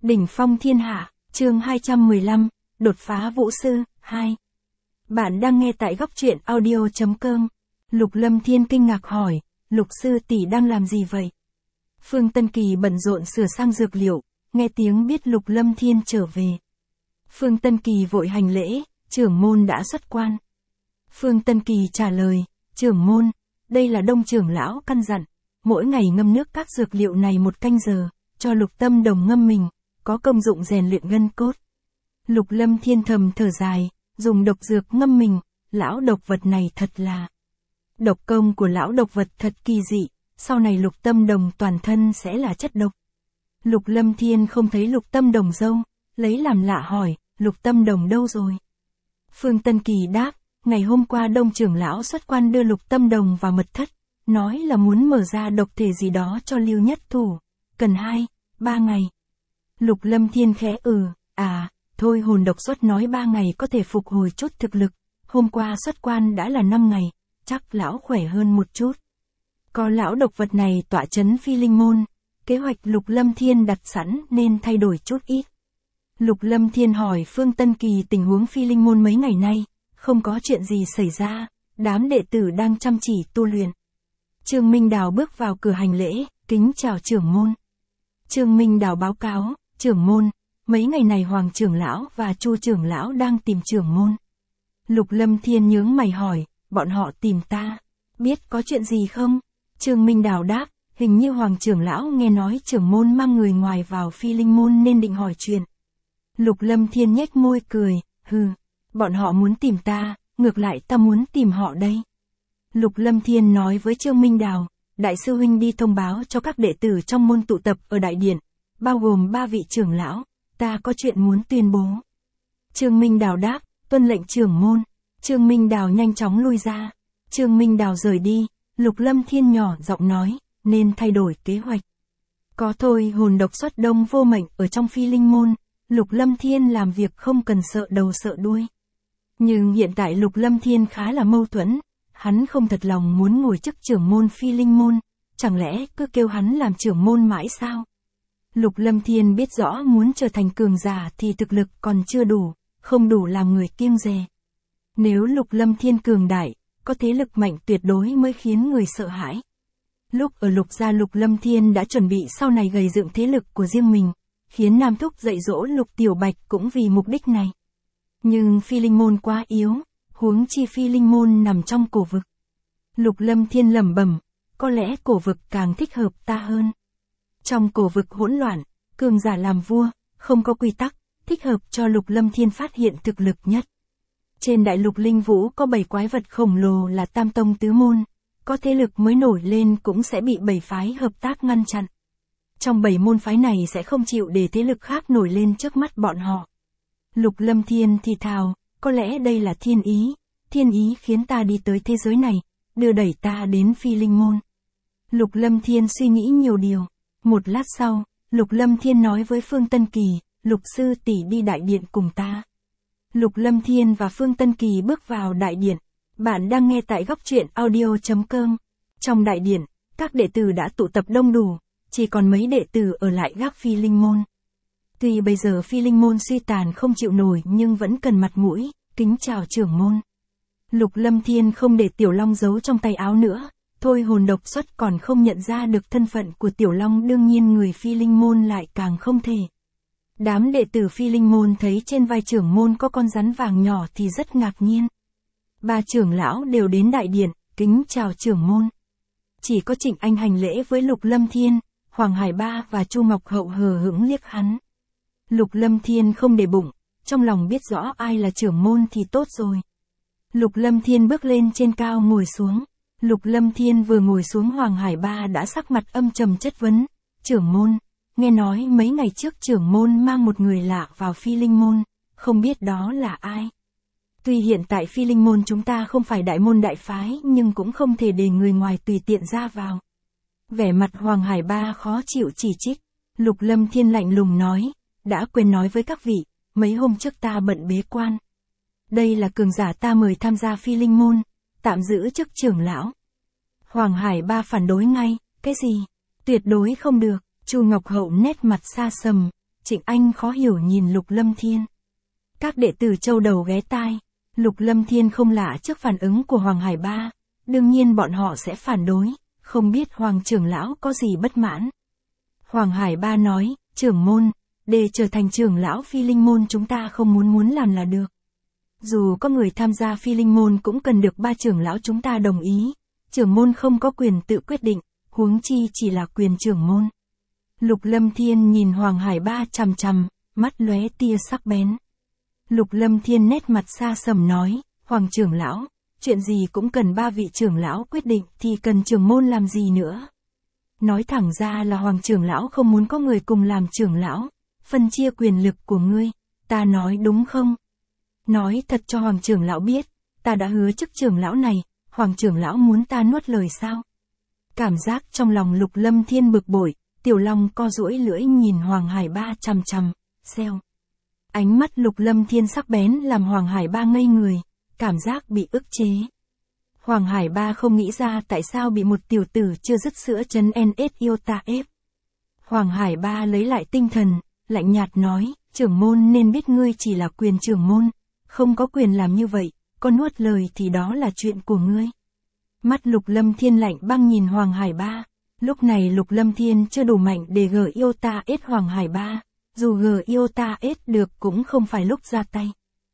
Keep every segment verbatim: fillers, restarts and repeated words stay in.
Đỉnh phong thiên hạ, chương hai trăm mười lăm, đột phá vũ sư, hai. Bạn đang nghe tại góc truyện audio.com. Lục Lâm Thiên kinh ngạc hỏi, Lục sư tỷ đang làm gì vậy? Phương Tân Kỳ bận rộn sửa sang dược liệu, nghe tiếng biết Lục Lâm Thiên trở về. Phương Tân Kỳ vội hành lễ, trưởng môn đã xuất quan. Phương Tân Kỳ trả lời, trưởng môn, đây là Đông trưởng lão căn dặn, mỗi ngày ngâm nước các dược liệu này một canh giờ, cho Lục Tâm Đồng ngâm mình, có công dụng rèn luyện gân cốt. Lục Lâm Thiên thầm thở dài, dùng độc dược ngâm mình, lão độc vật này thật là. Độc công của lão độc vật thật kỳ dị, sau này Lục Tâm Đồng toàn thân sẽ là chất độc. Lục Lâm Thiên không thấy Lục Tâm Đồng dâu, lấy làm lạ hỏi, Lục Tâm Đồng đâu rồi? Phương Tân Kỳ đáp, ngày hôm qua Đông trưởng lão xuất quan đưa Lục Tâm Đồng vào mật thất, nói là muốn mở ra độc thể gì đó cho Lưu Nhất Thủ, cần hai, ba ngày. Lục Lâm Thiên khẽ ừ, à, thôi hồn độc xuất nói ba ngày có thể phục hồi chút thực lực, hôm qua xuất quan đã là năm ngày, chắc lão khỏe hơn một chút. Có lão độc vật này tọa chấn Phi Linh Môn, kế hoạch Lục Lâm Thiên đặt sẵn nên thay đổi chút ít. Lục Lâm Thiên hỏi Phương Tân Kỳ tình huống Phi Linh Môn mấy ngày nay, không có chuyện gì xảy ra, đám đệ tử đang chăm chỉ tu luyện. Trương Minh Đào bước vào cửa hành lễ, kính chào trưởng môn. Trương Minh Đào báo cáo, trưởng môn, mấy ngày này Hoàng trưởng lão và Chu trưởng lão đang tìm trưởng môn. Lục Lâm Thiên nhướng mày hỏi, bọn họ tìm ta, biết có chuyện gì không? Trương Minh Đào đáp, hình như Hoàng trưởng lão nghe nói trưởng môn mang người ngoài vào Phi Linh Môn nên định hỏi chuyện. Lục Lâm Thiên nhếch môi cười, hừ, bọn họ muốn tìm ta, ngược lại ta muốn tìm họ đây. Lục Lâm Thiên nói với Trương Minh Đào, đại sư huynh đi thông báo cho các đệ tử trong môn tụ tập ở đại điện, bao gồm ba vị trưởng lão, ta có chuyện muốn tuyên bố. Trương Minh Đào đáp, tuân lệnh trưởng môn. Trương Minh Đào nhanh chóng lui ra. Trương Minh Đào rời đi, Lục Lâm Thiên nhỏ giọng nói, nên thay đổi kế hoạch. Có thôi hồn độc xuất đông vô mệnh ở trong Phi Linh Môn, Lục Lâm Thiên làm việc không cần sợ đầu sợ đuôi. Nhưng hiện tại Lục Lâm Thiên khá là mâu thuẫn, hắn không thật lòng muốn ngồi chức trưởng môn Phi Linh Môn, chẳng lẽ cứ kêu hắn làm trưởng môn mãi sao? Lục Lâm Thiên biết rõ muốn trở thành cường giả thì thực lực còn chưa đủ, không đủ làm người kiêng dè. Nếu Lục Lâm Thiên cường đại, có thế lực mạnh tuyệt đối mới khiến người sợ hãi. Lúc ở Lục gia Lục Lâm Thiên đã chuẩn bị sau này gầy dựng thế lực của riêng mình, khiến Nam Thúc dạy dỗ Lục Tiểu Bạch cũng vì mục đích này. Nhưng Phi Linh Môn quá yếu, huống chi Phi Linh Môn nằm trong cổ vực. Lục Lâm Thiên lẩm bẩm, có lẽ cổ vực càng thích hợp ta hơn. Trong cổ vực hỗn loạn, cường giả làm vua, không có quy tắc, thích hợp cho Lục Lâm Thiên phát hiện thực lực nhất. Trên đại lục linh vũ có bảy quái vật khổng lồ là tam tông tứ môn, có thế lực mới nổi lên cũng sẽ bị bảy phái hợp tác ngăn chặn. Trong bảy môn phái này sẽ không chịu để thế lực khác nổi lên trước mắt bọn họ. Lục Lâm Thiên thì thào, có lẽ đây là thiên ý, thiên ý khiến ta đi tới thế giới này, đưa đẩy ta đến Phi Linh Môn. Lục Lâm Thiên suy nghĩ nhiều điều. Một lát sau, Lục Lâm Thiên nói với Phương Tân Kỳ, Lục sư tỷ đi đại điện cùng ta. Lục Lâm Thiên và Phương Tân Kỳ bước vào đại điện. Bạn đang nghe tại góc truyện audio.com. Trong đại điện, các đệ tử đã tụ tập đông đủ, chỉ còn mấy đệ tử ở lại gác Phi Linh Môn. Tuy bây giờ Phi Linh Môn suy tàn không chịu nổi nhưng vẫn cần mặt mũi, kính chào trưởng môn. Lục Lâm Thiên không để Tiểu Long giấu trong tay áo nữa, thôi hồn độc xuất còn không nhận ra được thân phận của Tiểu Long, đương nhiên người Phi Linh Môn lại càng không thể. Đám đệ tử Phi Linh Môn thấy trên vai trưởng môn có con rắn vàng nhỏ thì rất ngạc nhiên. Ba trưởng lão đều đến đại điện, kính chào trưởng môn. Chỉ có Trịnh Anh hành lễ với Lục Lâm Thiên, Hoàng Hải Ba và Chu Ngọc Hậu hờ hững liếc hắn. Lục Lâm Thiên không để bụng, trong lòng biết rõ ai là trưởng môn thì tốt rồi. Lục Lâm Thiên bước lên trên cao ngồi xuống. Lục Lâm Thiên vừa ngồi xuống Hoàng Hải Ba đã sắc mặt âm trầm chất vấn. Trưởng môn, nghe nói mấy ngày trước trưởng môn mang một người lạ vào Phi Linh Môn, không biết đó là ai. Tuy hiện tại Phi Linh Môn chúng ta không phải đại môn đại phái nhưng cũng không thể để người ngoài tùy tiện ra vào. Vẻ mặt Hoàng Hải Ba khó chịu chỉ trích. Lục Lâm Thiên lạnh lùng nói, đã quên nói với các vị, mấy hôm trước ta bận bế quan. Đây là cường giả ta mời tham gia Phi Linh Môn, tạm giữ chức trưởng lão. Hoàng Hải Ba phản đối ngay, cái gì? Tuyệt đối không được. Chu Ngọc Hậu nét mặt xa sầm, Trịnh Anh khó hiểu nhìn Lục Lâm Thiên. Các đệ tử châu đầu ghé tai, Lục Lâm Thiên không lạ trước phản ứng của Hoàng Hải Ba, đương nhiên bọn họ sẽ phản đối, không biết Hoàng trưởng lão có gì bất mãn. Hoàng Hải Ba nói, trưởng môn, để trở thành trưởng lão phi linh môn chúng ta không muốn muốn làm là được. Dù có người tham gia phi linh môn cũng cần được ba trưởng lão chúng ta đồng ý, trưởng môn không có quyền tự quyết định, huống chi chỉ là quyền trưởng môn. Lục Lâm Thiên nhìn Hoàng Hải Ba chằm chằm, mắt lóe tia sắc bén. Lục Lâm Thiên nét mặt xa sầm nói, Hoàng trưởng lão, chuyện gì cũng cần ba vị trưởng lão quyết định thì cần trưởng môn làm gì nữa. Nói thẳng ra là Hoàng trưởng lão không muốn có người cùng làm trưởng lão, phân chia quyền lực của ngươi, ta nói đúng không? Nói thật cho Hoàng trưởng lão biết, ta đã hứa chức trưởng lão này, Hoàng trưởng lão muốn ta nuốt lời sao? Cảm giác trong lòng Lục Lâm Thiên bực bội, Tiểu Long co duỗi lưỡi nhìn Hoàng Hải Ba chằm chằm, xeo. Ánh mắt Lục Lâm Thiên sắc bén làm Hoàng Hải Ba ngây người, cảm giác bị ức chế. Hoàng Hải Ba không nghĩ ra tại sao bị một tiểu tử chưa dứt sữa chấn en ét yêu ta ép. Hoàng Hải Ba lấy lại tinh thần, lạnh nhạt nói, trưởng môn nên biết ngươi chỉ là quyền trưởng môn, không có quyền làm như vậy, có nuốt lời thì đó là chuyện của ngươi. Mắt Lục Lâm Thiên lạnh băng nhìn Hoàng Hải Ba, lúc này Lục Lâm Thiên chưa đủ mạnh để gờ yêu ta ết Hoàng Hải Ba, dù gờ yêu ta ết được cũng không phải lúc ra tay.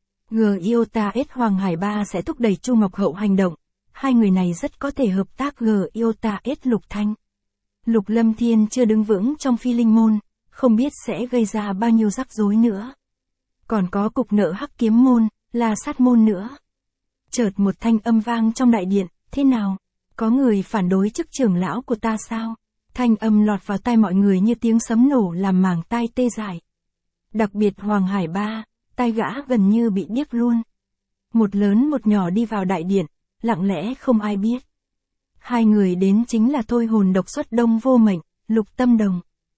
Gờ yêu ta ết Hoàng Hải Ba sẽ thúc đẩy Chu Ngọc Hậu hành động, hai người này rất có thể hợp tác gờ yêu ta ết Lục Thanh. Lục Lâm Thiên chưa đứng vững trong phi linh môn, không biết sẽ gây ra bao nhiêu rắc rối nữa. Còn có cục nợ Hắc Kiếm môn, La Sát môn nữa. Chợt một thanh âm vang trong đại điện, thế nào? Có người phản đối chức trưởng lão của ta sao? Thanh âm lọt vào tai mọi người như tiếng sấm nổ làm màng tai tê dại. Đặc biệt Hoàng Hải Ba, tai gã gần như bị điếc luôn. Một lớn một nhỏ đi vào đại điện, lặng lẽ không ai biết. Hai người đến chính là Thôi Hồn Độc Xuất Đông Vô Mệnh, Lục Tâm Đồng.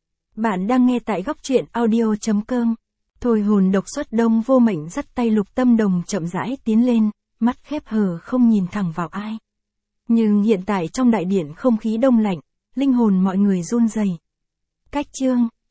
Bạn đang nghe tại góc truyện audio chấm com. Thôi Hồn Độc Xuất Đông Vô Mệnh dắt tay Lục Tâm Đồng chậm rãi tiến lên, mắt khép hờ không nhìn thẳng vào ai. Nhưng hiện tại trong đại điện không khí đông lạnh, linh hồn mọi người run rẩy. Cách chương